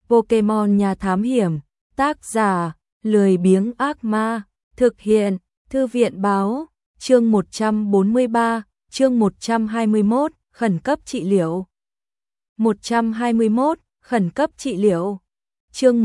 Pokemon Nhà Thám Hiểm, tác giả, lười biếng ác ma, thực hiện, Thư viện báo, chương 143, chương 121, khẩn cấp trị liệu. 121, khẩn cấp trị liệu. Chương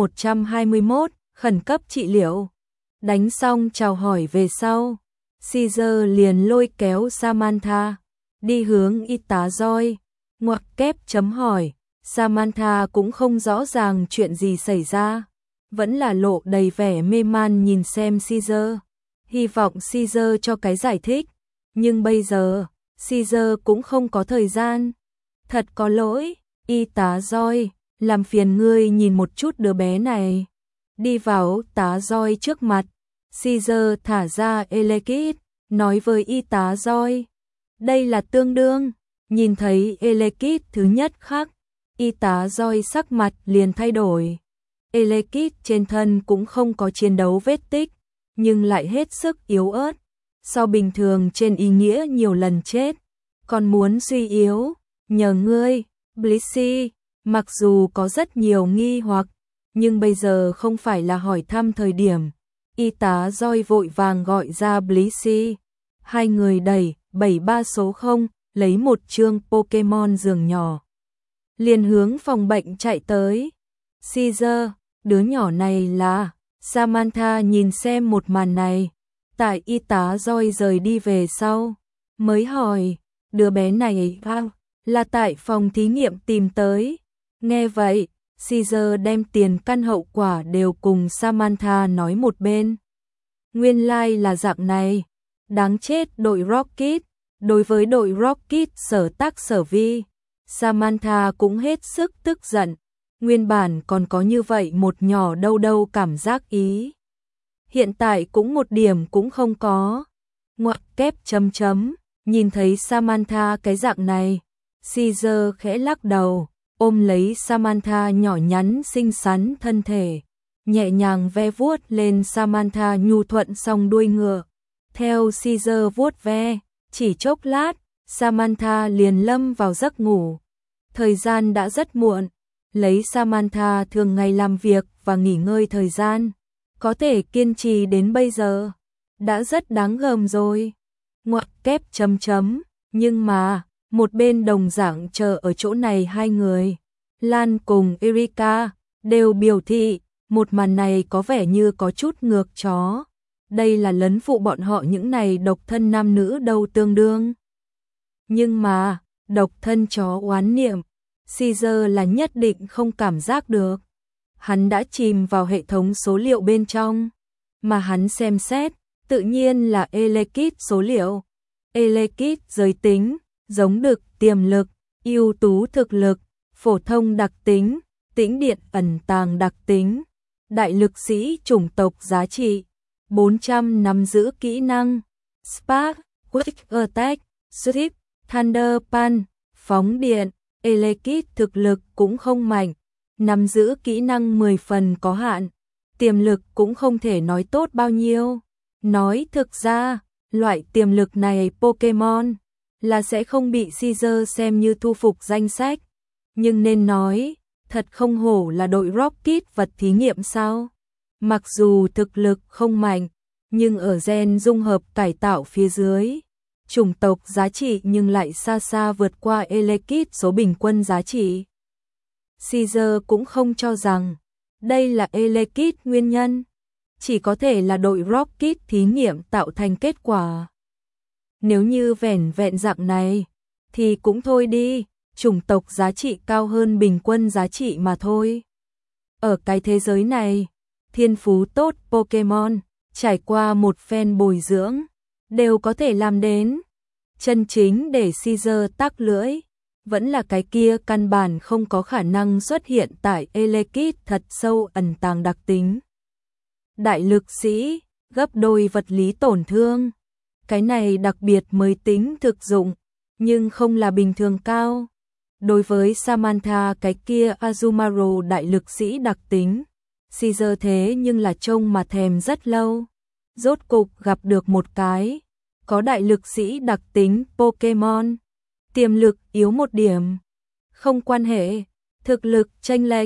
121, khẩn cấp trị liệu. Đánh xong chào hỏi về sau, Caesar liền lôi kéo Samantha, đi hướng y tá Joy, ngoặc kép chấm hỏi. Samantha cũng không rõ ràng chuyện gì xảy ra, vẫn là lộ đầy vẻ mê man nhìn xem Caesar, hy vọng Caesar cho cái giải thích, nhưng bây giờ, Caesar cũng không có thời gian. Thật có lỗi, y tá Joy, làm phiền ngươi nhìn một chút đứa bé này. Đi vào tá Joy trước mặt, Caesar thả ra Elekid, nói với y tá Joy. Đây là tương đương, nhìn thấy Elekid thứ nhất khắc, y tá Joy sắc mặt liền thay đổi. Elekid trên thân cũng không có chiến đấu vết tích, nhưng lại hết sức yếu ớt. So bình thường trên ý nghĩa nhiều lần chết, còn muốn suy yếu, nhờ ngươi, Blissey, mặc dù có rất nhiều nghi hoặc, nhưng bây giờ không phải là hỏi thăm thời điểm. Y tá Joy vội vàng gọi ra Blissey. Hai người đẩy 73 số 0, lấy một chương Pokemon giường nhỏ, liền hướng phòng bệnh chạy tới. Caesar, đứa nhỏ này là... Samantha nhìn xem một màn này, tại y tá Joy rời đi về sau, mới hỏi, đứa bé này là tại phòng thí nghiệm tìm tới. Nghe vậy, Caesar đem tiền căn hậu quả đều cùng Samantha nói một bên. Nguyên lai là dạng này, đáng chết đội Rocket. Đối với đội Rocket sở tác sở vi, Samantha cũng hết sức tức giận. Nguyên bản còn có như vậy một nhỏ đâu đâu cảm giác ý, hiện tại cũng một điểm cũng không có. Ngoặc kép chấm chấm, nhìn thấy Samantha cái dạng này, Caesar khẽ lắc đầu, ôm lấy Samantha nhỏ nhắn xinh xắn thân thể, nhẹ nhàng ve vuốt lên Samantha nhu thuận song đuôi ngựa. Theo Caesar vuốt ve, chỉ chốc lát, Samantha liền lâm vào giấc ngủ. Thời gian đã rất muộn, lấy Samantha thường ngày làm việc và nghỉ ngơi thời gian, có thể kiên trì đến bây giờ, đã rất đáng gờm rồi. Ngoặc kép chấm chấm, nhưng mà, một bên đồng dạng chờ ở chỗ này hai người, Lan cùng Erika, đều biểu thị, một màn này có vẻ như có chút ngược chó. Đây là lấn phụ bọn họ những này độc thân nam nữ đâu tương đương. Nhưng mà, độc thân chó oán niệm, Caesar là nhất định không cảm giác được. Hắn đã chìm vào hệ thống số liệu bên trong, mà hắn xem xét, tự nhiên là Elekid số liệu. Elekid giới tính, giống đực tiềm lực, ưu tú thực lực, phổ thông đặc tính, tĩnh điện ẩn tàng đặc tính, đại lực sĩ chủng tộc giá trị, 400 nắm giữ kỹ năng, Spark, Quick Attack, Swift, Thunder Punch, phóng điện. Elekid thực lực cũng không mạnh, nắm giữ kỹ năng 10 phần có hạn, tiềm lực cũng không thể nói tốt bao nhiêu. Nói thực ra, loại tiềm lực này Pokemon là sẽ không bị Caesar xem như thu phục danh sách, nhưng nên nói, thật không hổ là đội Rocket vật thí nghiệm sao. Mặc dù thực lực không mạnh, nhưng ở gen dung hợp cải tạo phía dưới, chủng tộc giá trị nhưng lại xa xa vượt qua Elekid số bình quân giá trị. Caesar cũng không cho rằng đây là Elekid nguyên nhân, chỉ có thể là đội Rocket thí nghiệm tạo thành kết quả. Nếu như vẻn vẹn dạng này, thì cũng thôi đi, chủng tộc giá trị cao hơn bình quân giá trị mà thôi. Ở cái thế giới này, thiên phú tốt Pokemon, trải qua một phen bồi dưỡng, đều có thể làm đến. Chân chính để Caesar tắc lưỡi, vẫn là cái kia căn bản không có khả năng xuất hiện tại Elekid thật sâu ẩn tàng đặc tính. Đại lực sĩ, gấp đôi vật lý tổn thương. Cái này đặc biệt mới tính thực dụng, nhưng không là bình thường cao. Đối với Samantha cái kia Azumarill đại lực sĩ đặc tính, Caesar thế nhưng là trông mà thèm rất lâu. Rốt cục gặp được một cái có đại lực sĩ đặc tính Pokemon, tiềm lực yếu một điểm, không quan hệ, thực lực chênh lệch,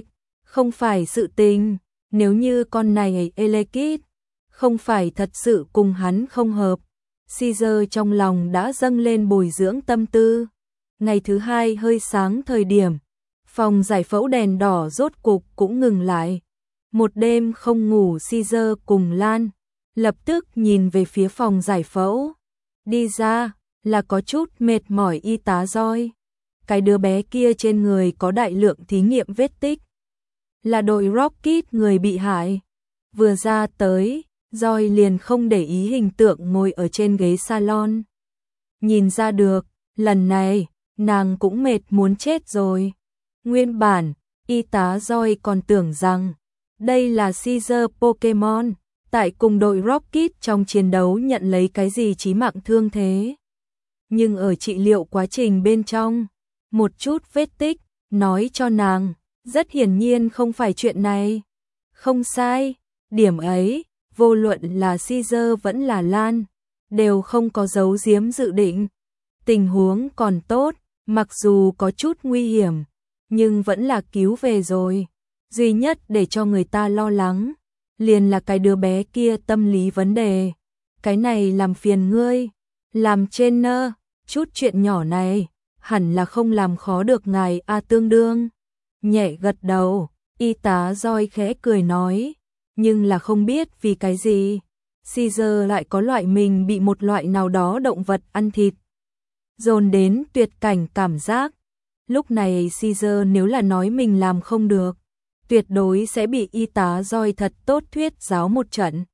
Không phải sự tình, nếu như con này Elekid không phải thật sự cùng hắn không hợp, Caesar trong lòng đã dâng lên bồi dưỡng tâm tư. Ngày thứ hai hơi sáng thời điểm, phòng giải phẫu đèn đỏ rốt cục cũng ngừng lại. Một đêm không ngủ, Caesar cùng Lan lập tức nhìn về phía phòng giải phẫu. Đi ra là có chút mệt mỏi y tá Joy. Cái đứa bé kia trên người có đại lượng thí nghiệm vết tích. Là đội Rocket người bị hại. Vừa ra tới, Joy liền không để ý hình tượng ngồi ở trên ghế salon. Nhìn ra được, lần này, nàng cũng mệt muốn chết rồi. Nguyên bản, y tá Joy còn tưởng rằng đây là Caesar Pokemon, tại cùng đội Rocket trong chiến đấu nhận lấy cái gì chí mạng thương thế. Nhưng ở trị liệu quá trình bên trong, một chút vết tích, nói cho nàng, rất hiển nhiên không phải chuyện này. Không sai, điểm ấy, vô luận là Caesar vẫn là Lan, đều không có giấu giếm dự định. Tình huống còn tốt, mặc dù có chút nguy hiểm, nhưng vẫn là cứu về rồi. Duy nhất để cho người ta lo lắng, liền là cái đứa bé kia tâm lý vấn đề. Cái này làm phiền ngươi, làm trainer, chút chuyện nhỏ này, hẳn là không làm khó được ngài a. Tương đương nhẹ gật đầu, y tá Joy khẽ cười nói, nhưng là không biết vì cái gì, Caesar lại có loại mình bị một loại nào đó động vật ăn thịt dồn đến tuyệt cảnh cảm giác. Lúc này Caesar nếu là nói mình làm không được, tuyệt đối sẽ bị y tá Joy thật tốt thuyết giáo một trận.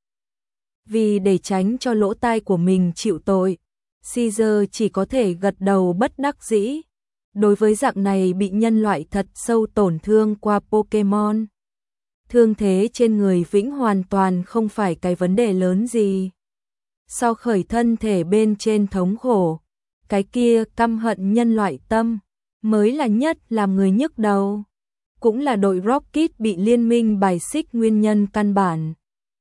Vì để tránh cho lỗ tai của mình chịu tội, Caesar chỉ có thể gật đầu bất đắc dĩ. Đối với dạng này bị nhân loại thật sâu tổn thương qua Pokemon, thương thế trên người Vĩnh hoàn toàn không phải cái vấn đề lớn gì. Sau khởi thân thể bên trên thống khổ, cái kia căm hận nhân loại tâm mới là nhất làm người nhức đầu. Cũng là đội Rocket bị liên minh bài xích nguyên nhân căn bản.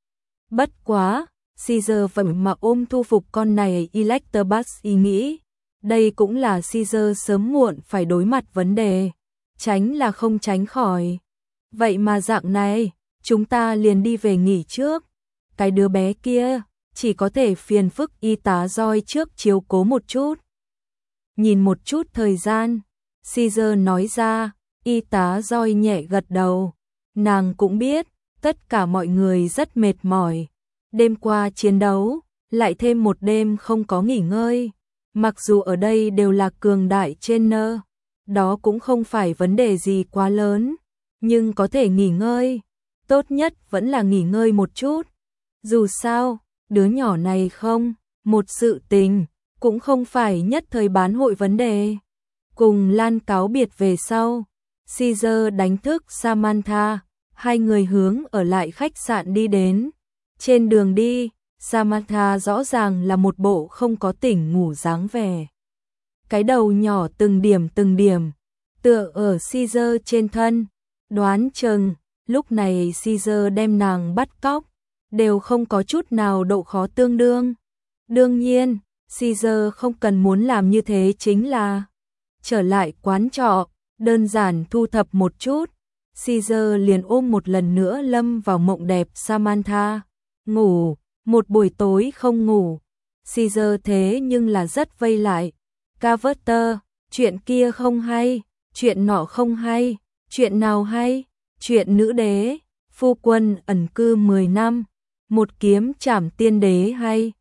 Bất quá, Caesar vẫn mà ôm thu phục con này Electabuzz ý nghĩ. Đây cũng là Caesar sớm muộn phải đối mặt vấn đề. Tránh là không tránh khỏi. Vậy mà dạng này, chúng ta liền đi về nghỉ trước. Cái đứa bé kia, chỉ có thể phiền phức y tá Joy trước chiếu cố một chút. Nhìn một chút thời gian, Caesar nói ra, y tá Joy nhẹ gật đầu. Nàng cũng biết, tất cả mọi người rất mệt mỏi. Đêm qua chiến đấu, lại thêm một đêm không có nghỉ ngơi. Mặc dù ở đây đều là cường đại trainer, đó cũng không phải vấn đề gì quá lớn, nhưng có thể nghỉ ngơi, tốt nhất vẫn là nghỉ ngơi một chút. Dù sao, đứa nhỏ này không, một sự tình, cũng không phải nhất thời bán hội vấn đề. Cùng Lan cáo biệt về sau, Caesar đánh thức Samantha, hai người hướng ở lại khách sạn đi đến. Trên đường đi, Samantha rõ ràng là một bộ không có tỉnh ngủ dáng vẻ. Cái đầu nhỏ từng điểm, tựa ở Caesar trên thân, đoán chừng, lúc này Caesar đem nàng bắt cóc, đều không có chút nào độ khó tương đương. Đương nhiên, Caesar không cần muốn làm như thế chính là trở lại quán trọ, đơn giản thu thập một chút, Caesar liền ôm một lần nữa lâm vào mộng đẹp Samantha. Ngủ, một buổi tối không ngủ, Caesar thế nhưng là rất vây lại. Carter, chuyện kia không hay, chuyện nọ không hay, chuyện nào hay, chuyện nữ đế, phu quân ẩn cư 10 năm, một kiếm trảm tiên đế hay,